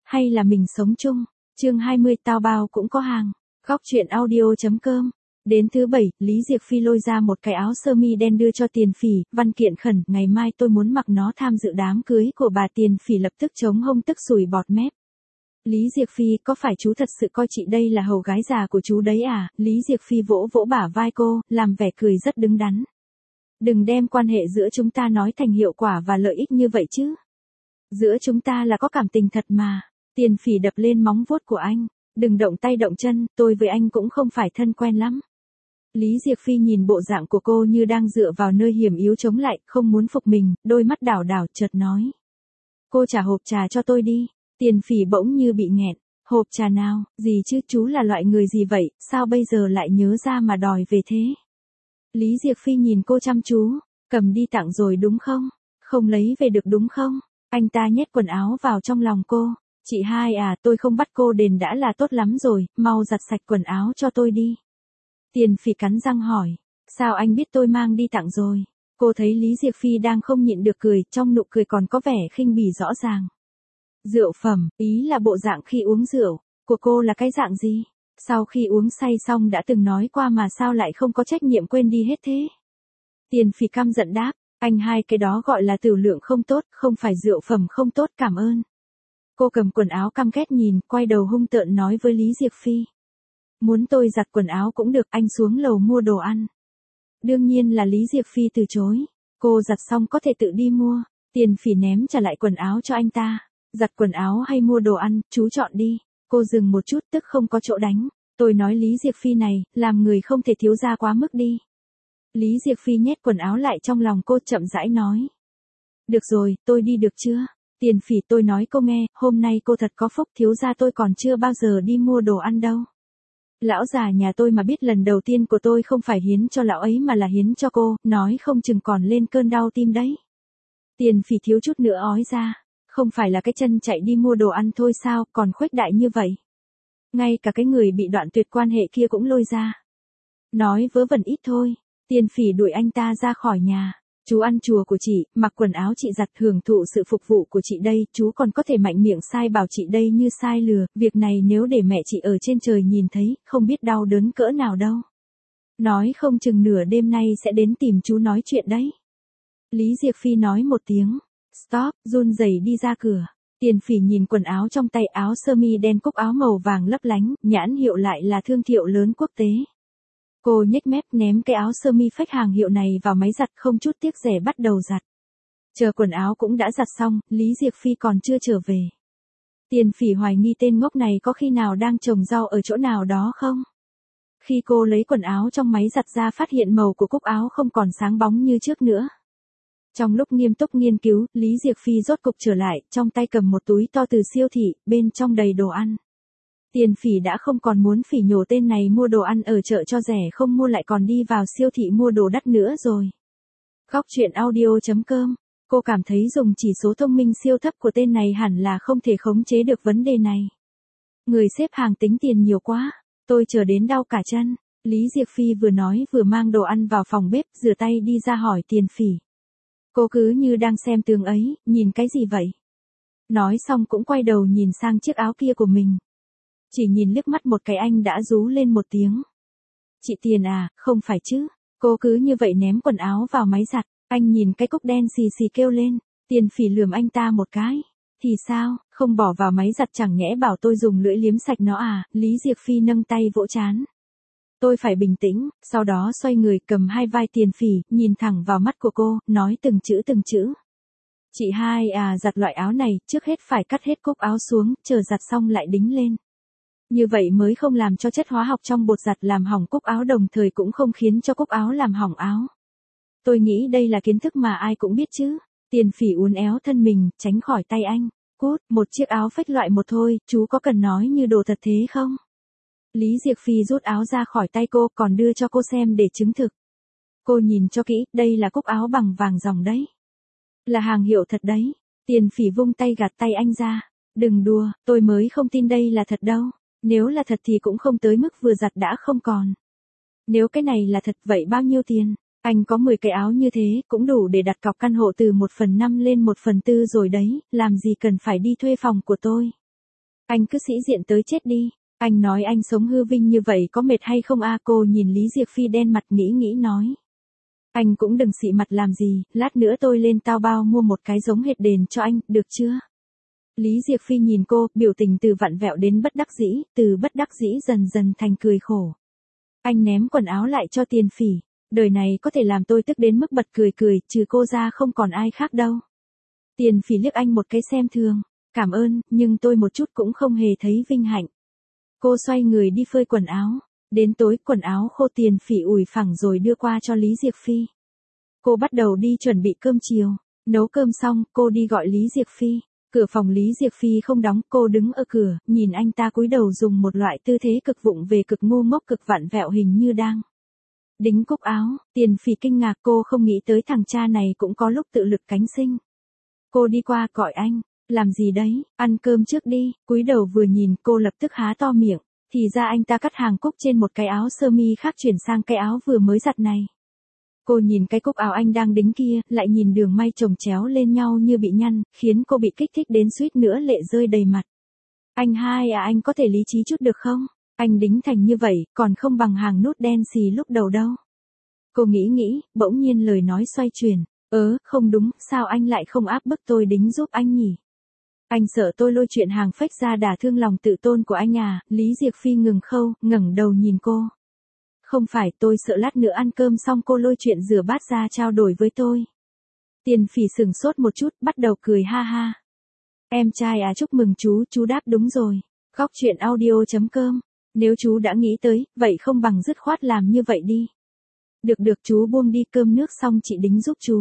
hay là mình sống chung? Chương 20 tao bao cũng có hàng. Góc truyện audio.com. Đến thứ 7, Lý Diệc Phi lôi ra một cái áo sơ mi đen đưa cho Tiền Phỉ, văn kiện khẩn, ngày mai tôi muốn mặc nó tham dự đám cưới của bà. Tiền Phỉ lập tức chống hông tức sùi bọt mép. Lý Diệc Phi, có phải chú thật sự coi chị đây là hầu gái già của chú đấy à? Lý Diệc Phi vỗ vỗ bả vai cô, làm vẻ cười rất đứng đắn. Đừng đem quan hệ giữa chúng ta nói thành hiệu quả và lợi ích như vậy chứ. Giữa chúng ta là có cảm tình thật mà. Tiền Phỉ đập lên móng vuốt của anh. Đừng động tay động chân, tôi với anh cũng không phải thân quen lắm. Lý Diệc Phi nhìn bộ dạng của cô như đang dựa vào nơi hiểm yếu chống lại, không muốn phục mình, đôi mắt đảo đảo chợt nói. Cô trả hộp trà cho tôi đi. Tiền Phỉ bỗng như bị nghẹn. Hộp trà nào, gì chứ, chú là loại người gì vậy, sao bây giờ lại nhớ ra mà đòi về thế? Lý Diệc Phi nhìn cô chăm chú, cầm đi tặng rồi đúng không? Không lấy về được đúng không? Anh ta nhét quần áo vào trong lòng cô. Chị hai à, tôi không bắt cô đền đã là tốt lắm rồi, mau giặt sạch quần áo cho tôi đi. Tiền Phỉ cắn răng hỏi, sao anh biết tôi mang đi tặng rồi? Cô thấy Lý Diệc Phi đang không nhịn được cười, trong nụ cười còn có vẻ khinh bỉ rõ ràng. Rượu phẩm, ý là bộ dạng khi uống rượu, của cô là cái dạng gì? Sau khi uống say xong đã từng nói qua mà sao lại không có trách nhiệm quên đi hết thế? Tiền Phỉ căm giận đáp, anh hai cái đó gọi là tửu lượng không tốt, không phải rượu phẩm không tốt, cảm ơn. Cô cầm quần áo căm ghét nhìn, quay đầu hung tợn nói với Lý Diệc Phi. Muốn tôi giặt quần áo cũng được, anh xuống lầu mua đồ ăn. Đương nhiên là Lý Diệc Phi từ chối. Cô giặt xong có thể tự đi mua. Tiền Phỉ ném trả lại quần áo cho anh ta. Giặt quần áo hay mua đồ ăn, chú chọn đi. Cô dừng một chút tức không có chỗ đánh. Tôi nói Lý Diệc Phi này, làm người không thể thiếu ra quá mức đi. Lý Diệc Phi nhét quần áo lại trong lòng cô chậm rãi nói. Được rồi, tôi đi được chưa? Tiền Phỉ, tôi nói cô nghe, hôm nay cô thật có phúc, thiếu gia tôi còn chưa bao giờ đi mua đồ ăn đâu. Lão già nhà tôi mà biết lần đầu tiên của tôi không phải hiến cho lão ấy mà là hiến cho cô, nói không chừng còn lên cơn đau tim đấy. Tiền Phỉ thiếu chút nữa ói ra, không phải là cái chân chạy đi mua đồ ăn thôi sao, còn khuếch đại như vậy. Ngay cả cái người bị đoạn tuyệt quan hệ kia cũng lôi ra. Nói vớ vẩn ít thôi, Tiền Phỉ đuổi anh ta ra khỏi nhà. Chú ăn chùa của chị, mặc quần áo chị giặt, hưởng thụ sự phục vụ của chị đây, chú còn có thể mạnh miệng sai bảo chị đây như sai lừa, việc này nếu để mẹ chị ở trên trời nhìn thấy, không biết đau đớn cỡ nào đâu. Nói không chừng nửa đêm nay sẽ đến tìm chú nói chuyện đấy. Lý Diệc Phi nói một tiếng, stop, run rẩy đi ra cửa. Tiền Phỉ nhìn quần áo trong tay, áo sơ mi đen cúc áo màu vàng lấp lánh, nhãn hiệu lại là thương hiệu lớn quốc tế. Cô nhếch mép ném cái áo sơ mi phách hàng hiệu này vào máy giặt, không chút tiếc rẻ bắt đầu giặt. Chờ quần áo cũng đã giặt xong, Lý Diệc Phi còn chưa trở về. Tiền Phỉ hoài nghi tên ngốc này có khi nào đang trồng rau ở chỗ nào đó không? Khi cô lấy quần áo trong máy giặt ra phát hiện màu của cúc áo không còn sáng bóng như trước nữa. Trong lúc nghiêm túc nghiên cứu, Lý Diệc Phi rốt cục trở lại, trong tay cầm một túi to từ siêu thị, bên trong đầy đồ ăn. Tiền Phỉ đã không còn muốn phỉ nhổ tên này mua đồ ăn ở chợ cho rẻ không mua lại còn đi vào siêu thị mua đồ đắt nữa rồi. Góc truyện audio.com. Cô cảm thấy dùng chỉ số thông minh siêu thấp của tên này hẳn là không thể khống chế được vấn đề này. Người xếp hàng tính tiền nhiều quá, tôi chờ đến đau cả chân. Lý Diệc Phi vừa nói vừa mang đồ ăn vào phòng bếp, rửa tay đi ra hỏi Tiền Phỉ. Cô cứ như đang xem tường ấy, nhìn cái gì vậy? Nói xong cũng quay đầu nhìn sang chiếc áo kia của mình. Chỉ nhìn liếc mắt một cái anh đã rú lên một tiếng. Chị Tiền à, không phải chứ. Cô cứ như vậy ném quần áo vào máy giặt. Anh nhìn cái cúc đen xì xì kêu lên. Tiền Phỉ lườm anh ta một cái. Thì sao, không bỏ vào máy giặt chẳng nhẽ bảo tôi dùng lưỡi liếm sạch nó à? Lý Diệc Phi nâng tay vỗ trán. Tôi phải bình tĩnh, sau đó xoay người cầm hai vai Tiền Phỉ, nhìn thẳng vào mắt của cô, nói từng chữ từng chữ. Chị hai à, giặt loại áo này, trước hết phải cắt hết cúc áo xuống, chờ giặt xong lại đính lên. Như vậy mới không làm cho chất hóa học trong bột giặt làm hỏng cúc áo, đồng thời cũng không khiến cho cúc áo làm hỏng áo. Tôi nghĩ đây là kiến thức mà ai cũng biết chứ. Tiền Phỉ uốn éo thân mình, tránh khỏi tay anh. Cút, một chiếc áo phách loại một thôi, chú có cần nói như đồ thật thế không? Lý Diệc Phi rút áo ra khỏi tay cô, còn đưa cho cô xem để chứng thực. Cô nhìn cho kỹ, đây là cúc áo bằng vàng ròng đấy. Là hàng hiệu thật đấy. Tiền Phỉ vung tay gạt tay anh ra. Đừng đùa, tôi mới không tin đây là thật đâu. Nếu là thật thì cũng không tới mức vừa giặt đã không còn. Nếu cái này là thật vậy bao nhiêu tiền? Anh có 10 cái áo như thế, cũng đủ để đặt cọc căn hộ từ 1/5 lên 1/4 rồi đấy, làm gì cần phải đi thuê phòng của tôi. Anh cứ sĩ diện tới chết đi. Anh nói anh sống hư vinh như vậy có mệt hay không a? Cô nhìn Lý Diệp Phi đen mặt nghĩ nói. Anh cũng đừng xị mặt làm gì, lát nữa tôi lên Taobao mua một cái giống hệt đền cho anh, được chưa? Lý Diệp Phi nhìn cô, biểu tình từ vặn vẹo đến bất đắc dĩ, từ bất đắc dĩ dần dần thành cười khổ. Anh ném quần áo lại cho Tiền Phỉ. Đời này có thể làm tôi tức đến mức bật cười, trừ cô ra không còn ai khác đâu. Tiền Phỉ liếc anh một cái xem thường. Cảm ơn, nhưng tôi một chút cũng không hề thấy vinh hạnh. Cô xoay người đi phơi quần áo. Đến tối quần áo khô Tiền Phỉ ủi phẳng rồi đưa qua cho Lý Diệp Phi. Cô bắt đầu đi chuẩn bị cơm chiều. Nấu cơm xong, cô đi gọi Lý Diệp Phi. Cửa phòng Lý Diệp Phi không đóng, cô đứng ở cửa, nhìn anh ta cúi đầu dùng một loại tư thế cực vụng về cực ngu ngốc cực vặn vẹo hình như đang đính cúc áo. Tiền Phỉ kinh ngạc, cô không nghĩ tới thằng cha này cũng có lúc tự lực cánh sinh. Cô đi qua gọi anh, làm gì đấy, ăn cơm trước đi. Cúi đầu vừa nhìn cô lập tức há to miệng, thì ra anh ta cắt hàng cúc trên một cái áo sơ mi khác chuyển sang cái áo vừa mới giặt này. Cô nhìn cái cúc áo anh đang đính kia, lại nhìn đường may chồng chéo lên nhau như bị nhăn, khiến cô bị kích thích đến suýt nữa lệ rơi đầy mặt. Anh hai à, anh có thể lý trí chút được không? Anh đính thành như vậy, còn không bằng hàng nút đen xì lúc đầu đâu. Cô nghĩ, bỗng nhiên lời nói xoay chuyển. Không đúng, sao anh lại không áp bức tôi đính giúp anh nhỉ? Anh sợ tôi lôi chuyện hàng fake ra đả thương lòng tự tôn của anh à? Lý Diệp Phi ngừng khâu, ngẩng đầu nhìn cô. Không phải, tôi sợ lát nữa ăn cơm xong cô lôi chuyện rửa bát ra trao đổi với tôi. Tiền Phỉ sừng sốt một chút, bắt đầu cười ha ha. Em trai à, chúc mừng chú đáp đúng rồi. Góc chuyện audio.com. Nếu chú đã nghĩ tới, vậy không bằng dứt khoát làm như vậy đi. Được chú buông đi, cơm nước xong chị đính giúp chú.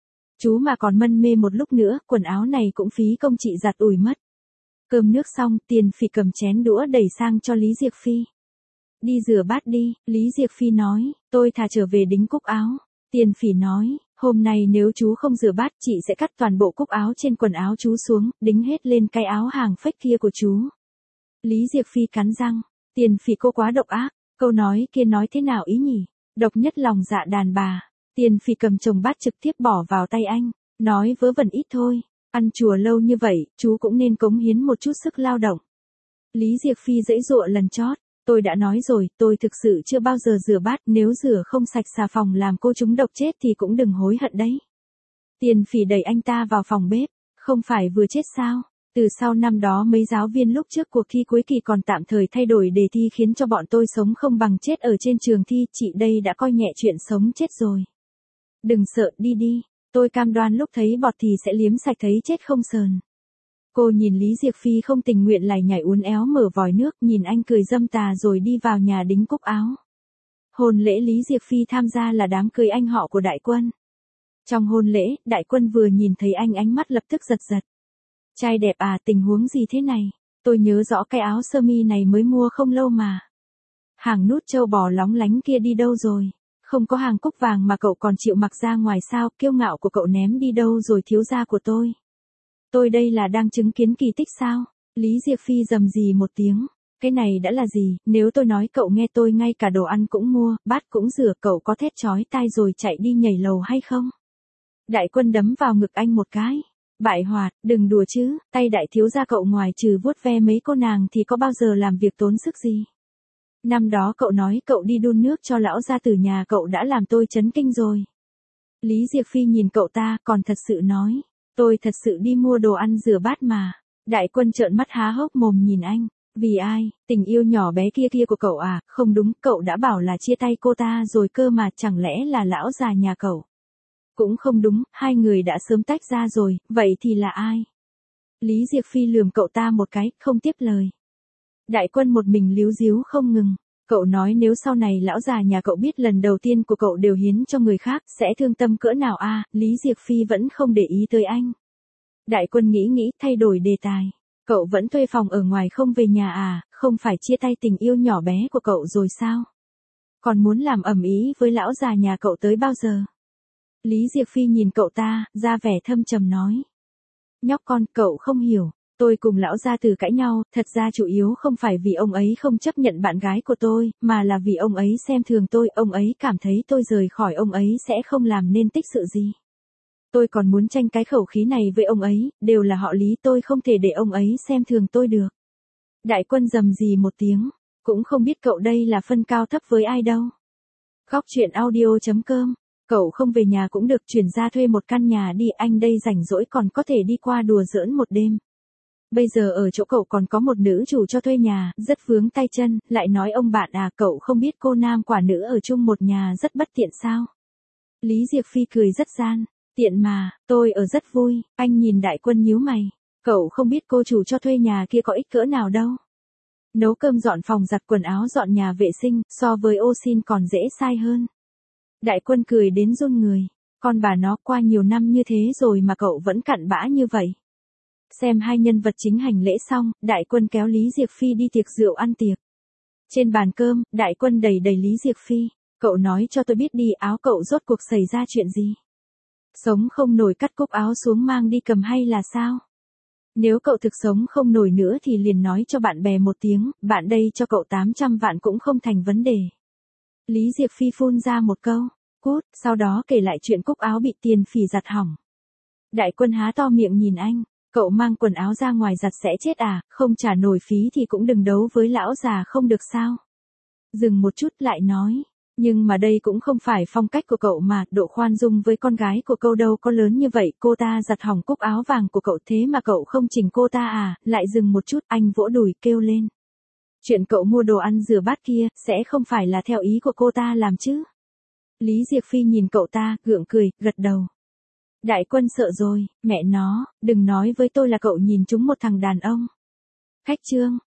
Chú mà còn mân mê một lúc nữa, quần áo này cũng phí công chị giặt ủi mất. Cơm nước xong, Tiền Phỉ cầm chén đũa đẩy sang cho Lý Diệp Phi. Đi rửa bát đi, Lý Diệp Phi nói, tôi thà trở về đính cúc áo. Tiền Phỉ nói, hôm nay nếu chú không rửa bát chị sẽ cắt toàn bộ cúc áo trên quần áo chú xuống, đính hết lên cái áo hàng fake kia của chú. Lý Diệp Phi cắn răng, Tiền Phỉ cô quá độc ác, câu nói kia nói thế nào ý nhỉ? Độc nhất lòng dạ đàn bà. Tiền Phỉ cầm chồng bát trực tiếp bỏ vào tay anh, nói vớ vẩn ít thôi, ăn chùa lâu như vậy, chú cũng nên cống hiến một chút sức lao động. Lý Diệp Phi giãy giụa lần chót, tôi đã nói rồi, tôi thực sự chưa bao giờ rửa bát, nếu rửa không sạch xà phòng làm cô trúng độc chết thì cũng đừng hối hận đấy. Tiền Phỉ đẩy anh ta vào phòng bếp, không phải vừa chết sao? Từ sau năm đó mấy giáo viên lúc trước cuộc thi cuối kỳ còn tạm thời thay đổi đề thi khiến cho bọn tôi sống không bằng chết ở trên trường thi, chị đây đã coi nhẹ chuyện sống chết rồi. Đừng sợ, đi, tôi cam đoan lúc thấy bọt thì sẽ liếm sạch thấy chết không sờn. Cô nhìn Lý Diệp Phi không tình nguyện lại nhảy uốn éo mở vòi nước, nhìn anh cười dâm tà rồi đi vào nhà đính cúc áo. Hôn lễ Lý Diệp Phi tham gia là đám cưới anh họ của Đại Quân. Trong hôn lễ, Đại Quân vừa nhìn thấy anh ánh mắt lập tức giật. Trai đẹp à, tình huống gì thế này? Tôi nhớ rõ cái áo sơ mi này mới mua không lâu mà. Hàng nút châu bò lóng lánh kia đi đâu rồi? Không có hàng cúc vàng mà cậu còn chịu mặc ra ngoài sao? Kiêu ngạo của cậu ném đi đâu rồi thiếu gia của tôi? Tôi đây là đang chứng kiến kỳ tích sao? Lý Diệp Phi rầm rì một tiếng. Cái này đã là gì? Nếu tôi nói cậu nghe tôi ngay cả đồ ăn cũng mua, bát cũng rửa, cậu có thét chói tai rồi chạy đi nhảy lầu hay không? Đại Quân đấm vào ngực anh một cái. Bại hoạt, đừng đùa chứ, tay đại thiếu gia cậu ngoài trừ vuốt ve mấy cô nàng thì có bao giờ làm việc tốn sức gì. Năm đó cậu nói cậu đi đun nước cho lão gia tử nhà cậu đã làm tôi chấn kinh rồi. Lý Diệp Phi nhìn cậu ta còn thật sự nói, tôi thật sự đi mua đồ ăn rửa bát mà. Đại Quân trợn mắt há hốc mồm nhìn anh, vì ai, tình yêu nhỏ bé kia của cậu à? Không đúng, cậu đã bảo là chia tay cô ta rồi cơ mà, chẳng lẽ là lão già nhà cậu? Cũng không đúng, hai người đã sớm tách ra rồi, vậy thì là ai? Lý Diệp Phi lườm cậu ta một cái, không tiếp lời. Đại Quân một mình líu díu không ngừng. Cậu nói nếu sau này lão già nhà cậu biết lần đầu tiên của cậu đều hiến cho người khác, sẽ thương tâm cỡ nào a? Lý Diệp Phi vẫn không để ý tới anh. Đại Quân nghĩ, thay đổi đề tài. Cậu vẫn thuê phòng ở ngoài không về nhà à, không phải chia tay tình yêu nhỏ bé của cậu rồi sao? Còn muốn làm ầm ĩ với lão già nhà cậu tới bao giờ? Lý Diệp Phi nhìn cậu ta, ra vẻ thâm trầm nói. Nhóc con, cậu không hiểu. Tôi cùng lão gia tử cãi nhau, thật ra chủ yếu không phải vì ông ấy không chấp nhận bạn gái của tôi, mà là vì ông ấy xem thường tôi, ông ấy cảm thấy tôi rời khỏi ông ấy sẽ không làm nên tích sự gì. Tôi còn muốn tranh cái khẩu khí này với ông ấy, đều là họ Lý, tôi không thể để ông ấy xem thường tôi được. Đại Quân rầm rì một tiếng, cũng không biết cậu đây là phân cao thấp với ai đâu. Góc chuyện audio.com, cậu không về nhà cũng được, chuyển ra thuê một căn nhà đi, anh đây rảnh rỗi còn có thể đi qua đùa giỡn một đêm. Bây giờ ở chỗ cậu còn có một nữ chủ cho thuê nhà, rất vướng tay chân, lại nói ông bạn à, cậu không biết cô nam quả nữ ở chung một nhà rất bất tiện sao? Lý Diệc Phi cười rất gian, tiện mà, tôi ở rất vui. Anh nhìn Đại Quân nhíu mày, cậu không biết cô chủ cho thuê nhà kia có ích cỡ nào đâu. Nấu cơm, dọn phòng, giặt quần áo, dọn nhà vệ sinh, so với ô xin còn dễ sai hơn. Đại Quân cười đến run người, con bà nó, qua nhiều năm như thế rồi mà cậu vẫn cặn bã như vậy. Xem hai nhân vật chính hành lễ xong, Đại Quân kéo Lý Diệc Phi đi tiệc rượu ăn tiệc. Trên bàn cơm, Đại Quân đẩy Lý Diệc Phi, cậu nói cho tôi biết đi, áo cậu rốt cuộc xảy ra chuyện gì? Sống không nổi cắt cúc áo xuống mang đi cầm hay là sao? Nếu cậu thực sống không nổi nữa thì liền nói cho bạn bè một tiếng, bạn đây cho cậu 800 vạn cũng không thành vấn đề. Lý Diệc Phi phun ra một câu, cút, sau đó kể lại chuyện cúc áo bị tiền phỉ giặt hỏng. Đại Quân há to miệng nhìn anh, cậu mang quần áo ra ngoài giặt sẽ chết à, không trả nổi phí thì cũng đừng đấu với lão già không được sao? Dừng một chút lại nói, nhưng mà đây cũng không phải phong cách của cậu mà, độ khoan dung với con gái của cậu đâu có lớn như vậy, cô ta giặt hỏng cúc áo vàng của cậu thế mà cậu không chỉnh cô ta à? Lại dừng một chút, anh vỗ đùi kêu lên. Chuyện cậu mua đồ ăn rửa bát kia, sẽ không phải là theo ý của cô ta làm chứ? Lý Diệc Phi nhìn cậu ta, gượng cười, gật đầu. Đại Quân sợ rồi, mẹ nó, đừng nói với tôi là cậu nhìn trúng một thằng đàn ông. Khách trương.